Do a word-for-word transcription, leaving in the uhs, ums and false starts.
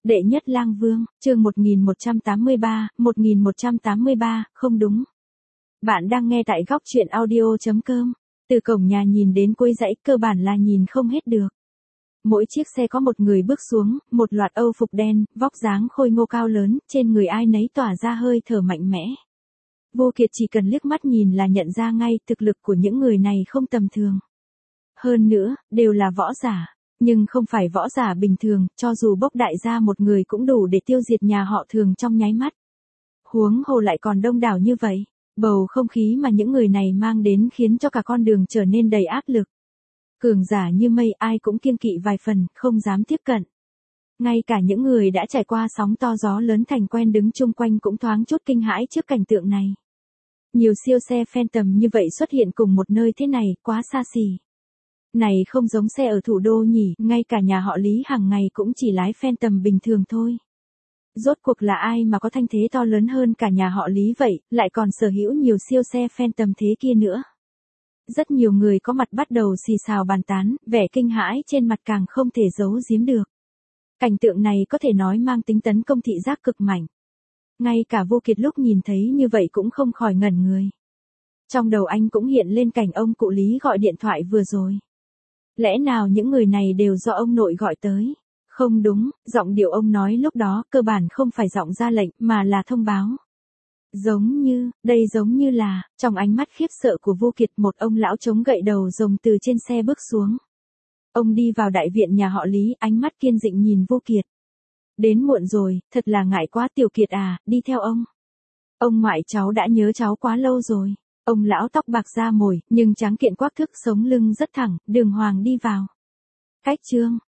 Đệ nhất lang vương, chương một nghìn một trăm tám mươi ba, một nghìn một trăm tám mươi ba, không đúng. Bạn đang nghe tại góc truyện audio chấm com. Từ cổng nhà nhìn đến cuối dãy cơ bản là nhìn không hết được. Mỗi chiếc xe có một người bước xuống, một loạt âu phục đen, vóc dáng khôi ngô cao lớn, trên người ai nấy tỏa ra hơi thở mạnh mẽ. Vô Kiệt chỉ cần liếc mắt nhìn là nhận ra ngay thực lực của những người này không tầm thường. Hơn nữa, đều là võ giả. Nhưng không phải võ giả bình thường, cho dù bốc đại gia một người cũng đủ để tiêu diệt nhà họ Thường trong nháy mắt. Huống hồ lại còn đông đảo như vậy, bầu không khí mà những người này mang đến khiến cho cả con đường trở nên đầy áp lực. Cường giả như mây ai cũng kiêng kỵ vài phần, không dám tiếp cận. Ngay cả những người đã trải qua sóng to gió lớn thành quen đứng chung quanh cũng thoáng chút kinh hãi trước cảnh tượng này. Nhiều siêu xe Phantom như vậy xuất hiện cùng một nơi thế này, quá xa xỉ. Này không giống xe ở thủ đô nhỉ, ngay cả nhà họ Lý hàng ngày cũng chỉ lái Phantom bình thường thôi. Rốt cuộc là ai mà có thanh thế to lớn hơn cả nhà họ Lý vậy, lại còn sở hữu nhiều siêu xe Phantom thế kia nữa. Rất nhiều người có mặt bắt đầu xì xào bàn tán, vẻ kinh hãi trên mặt càng không thể giấu giếm được. Cảnh tượng này có thể nói mang tính tấn công thị giác cực mạnh. Ngay cả Vô Kiệt lúc nhìn thấy như vậy cũng không khỏi ngẩn người. Trong đầu anh cũng hiện lên cảnh ông cụ Lý gọi điện thoại vừa rồi. Lẽ nào những người này đều do ông nội gọi tới? Không đúng, giọng điệu ông nói lúc đó cơ bản không phải giọng ra lệnh mà là thông báo. Giống như, đây giống như là, trong ánh mắt khiếp sợ của Vô Kiệt một ông lão chống gậy đầu rồng từ trên xe bước xuống. Ông đi vào đại viện nhà họ Lý, ánh mắt kiên định nhìn Vô Kiệt. Đến muộn rồi, thật là ngại quá Tiểu Kiệt à, đi theo ông. Ông ngoại cháu đã nhớ cháu quá lâu rồi. Ông lão tóc bạc da mồi, nhưng tráng kiện quắc thước sống lưng rất thẳng, đường hoàng đi vào. Cách trương,